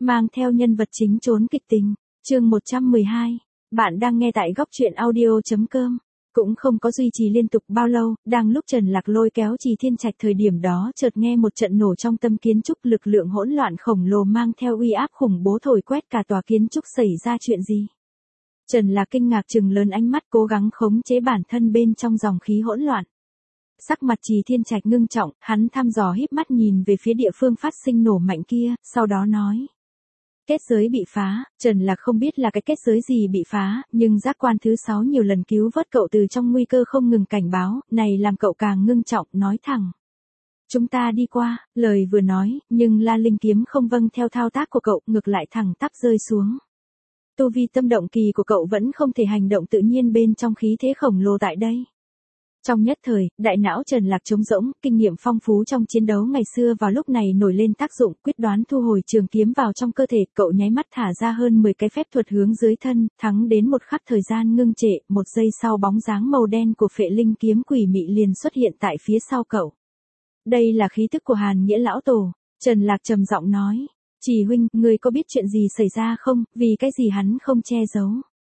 mang theo nhân vật chính trốn kịch tình. Chương 112. Bạn đang nghe tại góc truyện audio.com. Cũng không có duy trì liên tục bao lâu, đang lúc Trần Lạc lôi kéo Trì Thiên Trạch thời điểm đó chợt nghe một trận nổ trong tâm kiến trúc, lực lượng hỗn loạn khổng lồ mang theo uy áp khủng bố thổi quét cả tòa kiến trúc. Xảy ra chuyện gì? Trần Lạc kinh ngạc trừng lớn ánh mắt, cố gắng khống chế bản thân bên trong dòng khí hỗn loạn. Sắc mặt Trì Thiên Trạch ngưng trọng, hắn thăm dò híp mắt nhìn về phía địa phương phát sinh nổ mạnh kia, sau đó nói. Kết giới bị phá. Trần Lạc không biết là cái kết giới gì bị phá, nhưng giác quan thứ 6 nhiều lần cứu vớt cậu từ trong nguy cơ không ngừng cảnh báo, này làm cậu càng ngưng trọng, nói thẳng. Chúng ta đi qua. Lời vừa nói, nhưng La Linh kiếm không vâng theo thao tác của cậu, ngược lại thẳng tắp rơi xuống. Tu vi tâm động kỳ của cậu vẫn không thể hành động tự nhiên bên trong khí thế khổng lồ tại đây. Trong nhất thời, đại não Trần Lạc trống rỗng, kinh nghiệm phong phú trong chiến đấu ngày xưa vào lúc này nổi lên tác dụng, quyết đoán thu hồi trường kiếm vào trong cơ thể, cậu nháy mắt thả ra hơn 10 cái phép thuật hướng dưới thân, thắng đến một khắc thời gian ngưng trệ, một giây sau bóng dáng màu đen của Phệ Linh kiếm quỷ mị liền xuất hiện tại phía sau cậu. Đây là khí tức của Hàn Nghĩa lão tổ. Trần Lạc trầm giọng nói, Trì huynh, ngươi có biết chuyện gì xảy ra không, vì cái gì hắn không che giấu.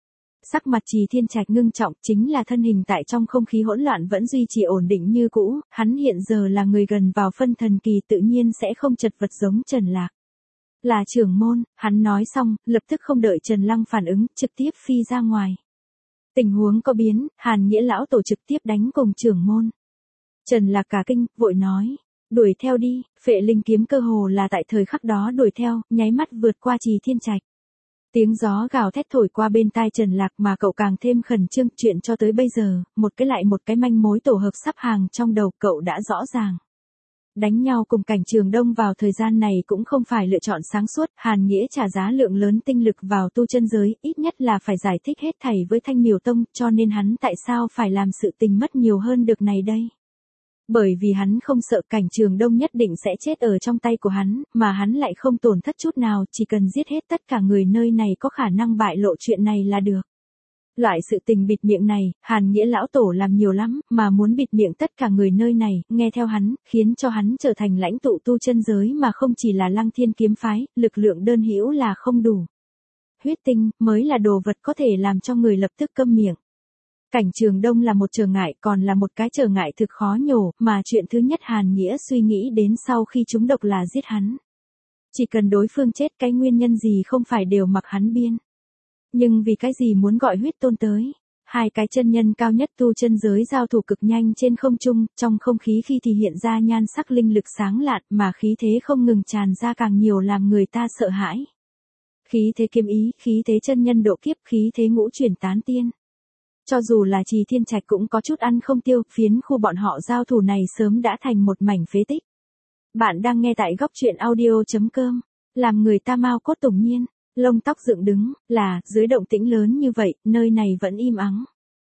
Sắc mặt Trì Thiên Trạch ngưng trọng, chính là thân hình tại trong không khí hỗn loạn vẫn duy trì ổn định như cũ, hắn hiện giờ là người gần vào phân thần kỳ tự nhiên sẽ không chật vật giống Trần Lạc. Là trưởng môn. Hắn nói xong, lập tức không đợi Trần Lăng phản ứng, trực tiếp phi ra ngoài. Tình huống có biến, Hàn Nghĩa lão tổ trực tiếp đánh cùng trưởng môn. Trần Lạc cả kinh, vội nói. Đuổi theo đi. Phệ Linh kiếm cơ hồ là tại thời khắc đó đuổi theo, nháy mắt vượt qua Trì Thiên Trạch. Tiếng gió gào thét thổi qua bên tai Trần Lạc mà cậu càng thêm khẩn trương, chuyện cho tới bây giờ, một cái lại một cái manh mối tổ hợp sắp hàng trong đầu cậu đã rõ ràng. Đánh nhau cùng Cảnh Trường Đông vào thời gian này cũng không phải lựa chọn sáng suốt, Hàn Nghĩa trả giá lượng lớn tinh lực vào tu chân giới, ít nhất là phải giải thích hết thảy với Thanh Miểu Tông, cho nên hắn tại sao phải làm sự tình mất nhiều hơn được này đây. Bởi vì hắn không sợ Cảnh Trường Đông nhất định sẽ chết ở trong tay của hắn, mà hắn lại không tổn thất chút nào, chỉ cần giết hết tất cả người nơi này có khả năng bại lộ chuyện này là được. Loại sự tình bịt miệng này, Hàn Nghĩa lão tổ làm nhiều lắm, mà muốn bịt miệng tất cả người nơi này, nghe theo hắn, khiến cho hắn trở thành lãnh tụ tu chân giới mà không chỉ là Lăng Thiên kiếm phái, lực lượng đơn hữu là không đủ. Huyết tinh mới là đồ vật có thể làm cho người lập tức câm miệng. Cảnh Trường Đông là một trở ngại, còn là một cái trở ngại thực khó nhổ, mà chuyện thứ nhất Hàn Nghĩa suy nghĩ đến sau khi trúng độc là giết hắn. Chỉ cần đối phương chết, cái nguyên nhân gì không phải đều mặc hắn biên. Nhưng vì cái gì muốn gọi huyết tôn tới? Hai cái chân nhân cao nhất tu chân giới giao thủ cực nhanh trên không trung, trong không khí khi thì hiện ra nhan sắc linh lực sáng lạn, mà khí thế không ngừng tràn ra càng nhiều làm người ta sợ hãi. Khí thế kiếm ý, khí thế chân nhân độ kiếp, khí thế ngũ chuyển tán tiên. Cho dù là Trì Thiên Trạch cũng có chút ăn không tiêu, phiến khu bọn họ giao thủ này sớm đã thành một mảnh phế tích. Bạn đang nghe tại góc truyện audio.com, làm người ta mau cốt tủng nhiên, lông tóc dựng đứng, là, dưới động tĩnh lớn như vậy, nơi này vẫn im ắng.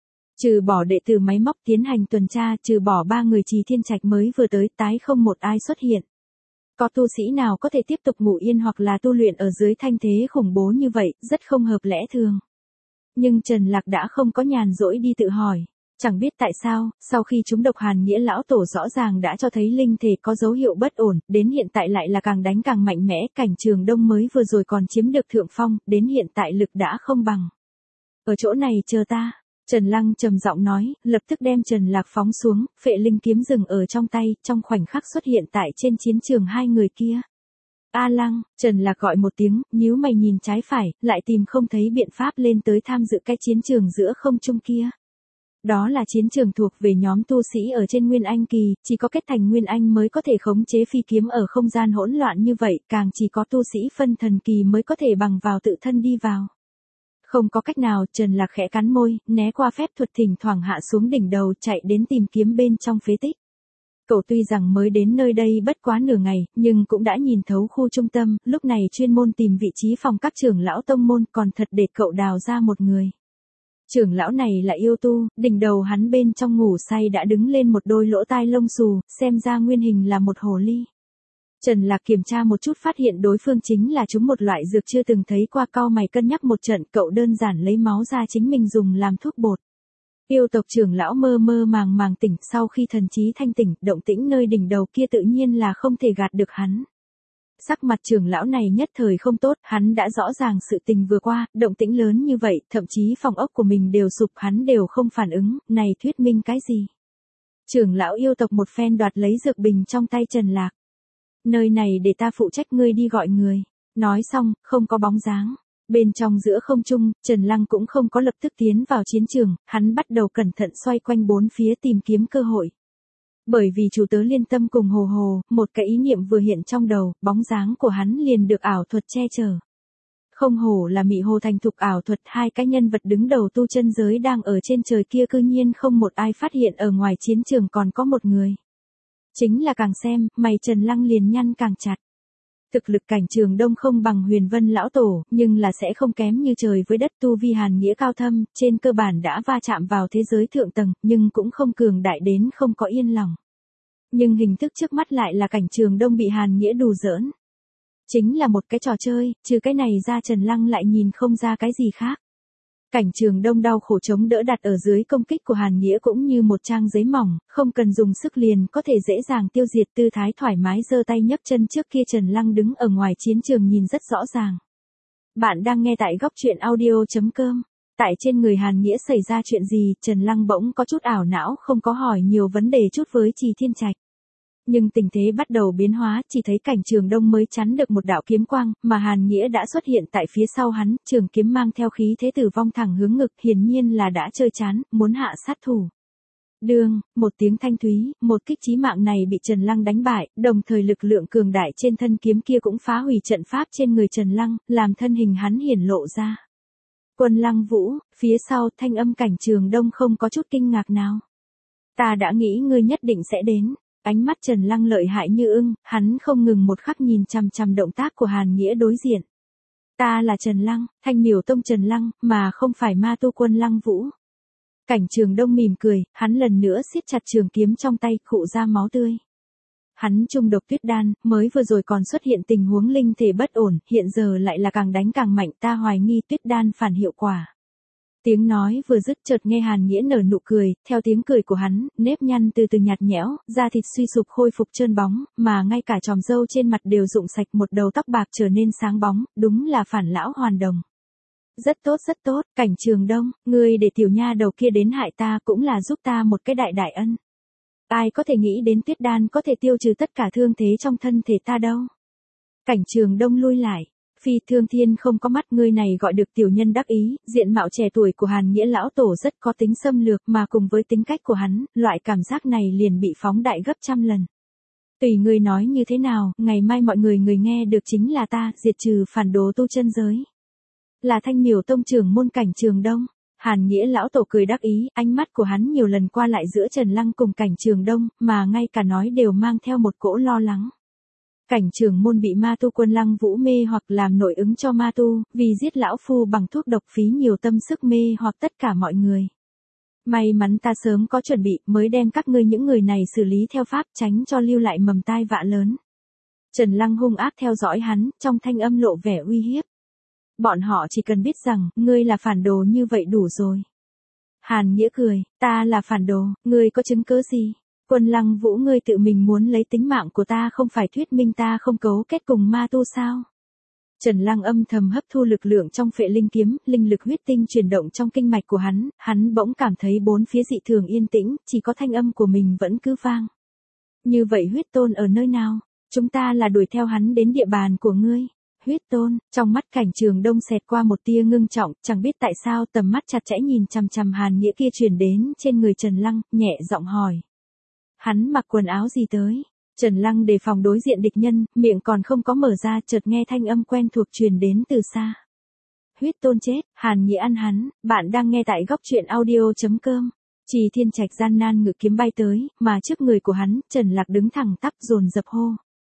Trừ bỏ đệ tử máy móc tiến hành tuần tra, trừ bỏ 3 người Trì Thiên Trạch mới vừa tới, tái không một ai xuất hiện. Có tu sĩ nào có thể tiếp tục ngủ yên hoặc là tu luyện ở dưới thanh thế khủng bố như vậy, rất không hợp lẽ thường. Nhưng Trần Lạc đã không có nhàn rỗi đi tự hỏi. Chẳng biết tại sao, sau khi chúng độc Hàn Nghĩa lão tổ rõ ràng đã cho thấy linh thể có dấu hiệu bất ổn, đến hiện tại lại là càng đánh càng mạnh mẽ, Cảnh Trường Đông mới vừa rồi còn chiếm được thượng phong, đến hiện tại lực đã không bằng. Ở chỗ này chờ ta. Trần Lăng trầm giọng nói, lập tức đem Trần Lạc phóng xuống, Phệ Linh kiếm dừng ở trong tay, trong khoảnh khắc xuất hiện tại trên chiến trường hai người kia. A Lăng. Trần Lạc gọi một tiếng, nhíu mày nhìn trái phải, lại tìm không thấy biện pháp lên tới tham dự cái chiến trường giữa không trung kia. Đó là chiến trường thuộc về nhóm tu sĩ ở trên Nguyên Anh kỳ, chỉ có kết thành Nguyên Anh mới có thể khống chế phi kiếm ở không gian hỗn loạn như vậy, càng chỉ có tu sĩ phân thần kỳ mới có thể bằng vào tự thân đi vào. Không có cách nào, Trần Lạc khẽ cắn môi, né qua phép thuật thỉnh thoảng hạ xuống đỉnh đầu chạy đến tìm kiếm bên trong phế tích. Cậu tuy rằng mới đến nơi đây bất quá nửa ngày, nhưng cũng đã nhìn thấu khu trung tâm, lúc này chuyên môn tìm vị trí phòng các trưởng lão tông môn còn thật để cậu đào ra một người. Trưởng lão này là yêu tu, đỉnh đầu hắn bên trong ngủ say đã đứng lên một đôi lỗ tai lông xù, xem ra nguyên hình là một hồ ly. Trần Lạc kiểm tra một chút phát hiện đối phương chính là chúng một loại dược chưa từng thấy qua, cau mày cân nhắc một trận, cậu đơn giản lấy máu ra chính mình dùng làm thuốc bột. Yêu tộc trưởng lão mơ mơ màng màng tỉnh, sau khi thần trí thanh tỉnh, động tĩnh nơi đỉnh đầu kia tự nhiên là không thể gạt được hắn. Sắc mặt trưởng lão này nhất thời không tốt, hắn đã rõ ràng sự tình vừa qua, động tĩnh lớn như vậy, thậm chí phòng ốc của mình đều sụp hắn đều không phản ứng, này thuyết minh cái gì? Trưởng lão yêu tộc một phen đoạt lấy dược bình trong tay Trần Lạc. Nơi này để ta phụ trách, ngươi đi gọi người. Nói xong, không có bóng dáng. Bên trong giữa không trung, Trần Lăng cũng không có lập tức tiến vào chiến trường, hắn bắt đầu cẩn thận xoay quanh bốn phía tìm kiếm cơ hội. Bởi vì chủ tớ liên tâm cùng Hồ Hồ, một cái ý niệm vừa hiện trong đầu, bóng dáng của hắn liền được ảo thuật che chở. Không hổ là Mị Hồ thành thục ảo thuật, hai cái nhân vật đứng đầu tu chân giới đang ở trên trời kia cư nhiên không một ai phát hiện ở ngoài chiến trường còn có một người. Chính là càng xem, mày Trần Lăng liền nhăn càng chặt. Thực lực Cảnh Trường Đông không bằng Huyền Vân lão tổ, nhưng là sẽ không kém như trời với đất, tu vi hàn nghĩa cao thâm, trên cơ bản đã va chạm vào thế giới thượng tầng, nhưng cũng không cường đại đến không có yên lòng. Nhưng hình thức trước mắt lại là Cảnh Trường Đông bị hàn nghĩa đùa giỡn. Chính là một cái trò chơi, trừ cái này ra Trần Lăng lại nhìn không ra cái gì khác. Cảnh Trường Đông đau khổ chống đỡ đặt ở dưới công kích của Hàn Nghĩa cũng như một trang giấy mỏng, không cần dùng sức liền có thể dễ dàng tiêu diệt, tư thái thoải mái giơ tay nhấc chân, trước kia Trần Lăng đứng ở ngoài chiến trường nhìn rất rõ ràng. Bạn đang nghe tại góc truyện audio.com. Tại trên người Hàn Nghĩa xảy ra chuyện gì, Trần Lăng bỗng có chút ảo não, không có hỏi nhiều vấn đề chút với Trì Thiên Trạch. Nhưng tình thế bắt đầu biến hóa, chỉ thấy Cảnh Trường Đông mới chắn được một đạo kiếm quang, mà Hàn Nghĩa đã xuất hiện tại phía sau hắn, trường kiếm mang theo khí thế tử vong thẳng hướng ngực, hiển nhiên là đã chơi chán, muốn hạ sát thủ. Đương, một tiếng thanh thúy, một kích chí mạng này bị Trần Lăng đánh bại, đồng thời lực lượng cường đại trên thân kiếm kia cũng phá hủy trận pháp trên người Trần Lăng, làm thân hình hắn hiển lộ ra. Quân Lăng Vũ, phía sau thanh âm Cảnh Trường Đông không có chút kinh ngạc nào. Ta đã nghĩ ngươi nhất định sẽ đến. Ánh mắt Trần Lăng lợi hại như ưng, hắn không ngừng một khắc nhìn chằm chằm động tác của Hàn Nghĩa đối diện. Ta là Trần Lăng, Thanh Miểu Tông Trần Lăng, mà không phải ma tu Quân Lăng Vũ. Cảnh Trường Đông mỉm cười, hắn lần nữa siết chặt trường kiếm trong tay, khụ ra máu tươi. Hắn trung độc tuyết đan, mới vừa rồi còn xuất hiện tình huống linh thể bất ổn, hiện giờ lại là càng đánh càng mạnh, ta hoài nghi tuyết đan phản hiệu quả. Tiếng nói vừa dứt chợt nghe Hàn Nghĩa nở nụ cười, theo tiếng cười của hắn, nếp nhăn từ từ nhạt nhẽo, da thịt suy sụp khôi phục trơn bóng, mà ngay cả chòm râu trên mặt đều rụng sạch, một đầu tóc bạc trở nên sáng bóng, đúng là phản lão hoàn đồng. Rất tốt, Cảnh Trường Đông, ngươi để tiểu nha đầu kia đến hại ta cũng là giúp ta một cái đại đại ân. Ai có thể nghĩ đến tuyết đan có thể tiêu trừ tất cả thương thế trong thân thể ta đâu. Cảnh Trường Đông lui lại. Phi Thương Thiên không có mắt, ngươi này gọi được tiểu nhân đắc ý, diện mạo trẻ tuổi của Hàn Nghĩa lão tổ rất có tính xâm lược, mà cùng với tính cách của hắn, loại cảm giác này liền bị phóng đại gấp trăm lần. Tùy ngươi nói như thế nào, ngày mai mọi người nghe được chính là ta, diệt trừ phản đồ tu chân giới. Là Thanh Miểu Tông trưởng môn Cảnh Trường Đông. Hàn Nghĩa lão tổ cười đắc ý, ánh mắt của hắn nhiều lần qua lại giữa Trần Lăng cùng Cảnh Trường Đông, mà ngay cả nói đều mang theo một cỗ lo lắng. Cảnh Trường môn bị ma tu Quân Lăng Vũ mê hoặc làm nội ứng cho ma tu, vì giết lão phu bằng thuốc độc phí nhiều tâm sức mê hoặc tất cả mọi người. May mắn ta sớm có chuẩn bị, mới đem các ngươi những người này xử lý theo pháp, tránh cho lưu lại mầm tai vạ lớn. Trần Lăng hung ác theo dõi hắn, trong thanh âm lộ vẻ uy hiếp. Bọn họ chỉ cần biết rằng, ngươi là phản đồ như vậy đủ rồi. Hàn Nghĩa cười, ta là phản đồ, ngươi có chứng cứ gì? Quân Lăng Vũ, ngươi tự mình muốn lấy tính mạng của ta không phải thuyết minh ta không cấu kết cùng ma tu sao? Trần Lăng âm thầm hấp thu lực lượng trong phệ linh kiếm, linh lực huyết tinh chuyển động trong kinh mạch của hắn bỗng cảm thấy bốn phía dị thường yên tĩnh, chỉ có thanh âm của mình vẫn cứ vang. Như vậy huyết tôn ở nơi nào? Chúng ta là đuổi theo hắn đến địa bàn của ngươi. Huyết tôn, trong mắt Cảnh Trường Đông xẹt qua một tia ngưng trọng, chẳng biết tại sao tầm mắt chặt chẽ nhìn chằm chằm Hàn Nghĩa kia truyền đến trên người Trần Lăng, nhẹ giọng hỏi. Hắn mặc quần áo gì tới? Trần Lăng đề phòng đối diện địch nhân, miệng còn không có mở ra, chợt nghe thanh âm quen thuộc truyền đến từ xa. Huyết tôn chết, Hàn Nghĩa ăn hắn, bạn đang nghe tại góc truyện audio.com. Trì Thiên Trạch gian nan ngự kiếm bay tới, mà trước người của hắn, Trần Lạc đứng thẳng tắp dồn dập hô.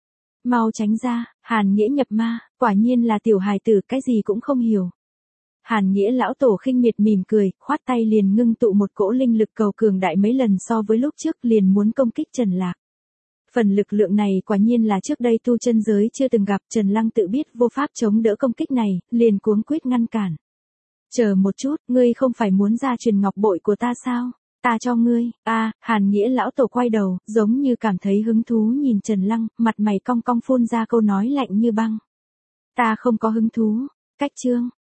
Mau tránh ra, Hàn Nghĩa nhập ma, quả nhiên là tiểu hài tử, cái gì cũng không hiểu. Hàn Nghĩa lão tổ khinh miệt mỉm cười, khoát tay liền ngưng tụ một cỗ linh lực cầu cường đại mấy lần so với lúc trước, liền muốn công kích Trần Lạc. Phần lực lượng này quả nhiên là trước đây tu chân giới chưa từng gặp, Trần Lăng tự biết vô pháp chống đỡ công kích này, liền cuống quýt ngăn cản. Chờ một chút, ngươi không phải muốn ra truyền ngọc bội của ta sao? Ta cho ngươi, Hàn Nghĩa lão tổ quay đầu, giống như cảm thấy hứng thú nhìn Trần Lăng, mặt mày cong cong phun ra câu nói lạnh như băng. Ta không có hứng thú, cách chương.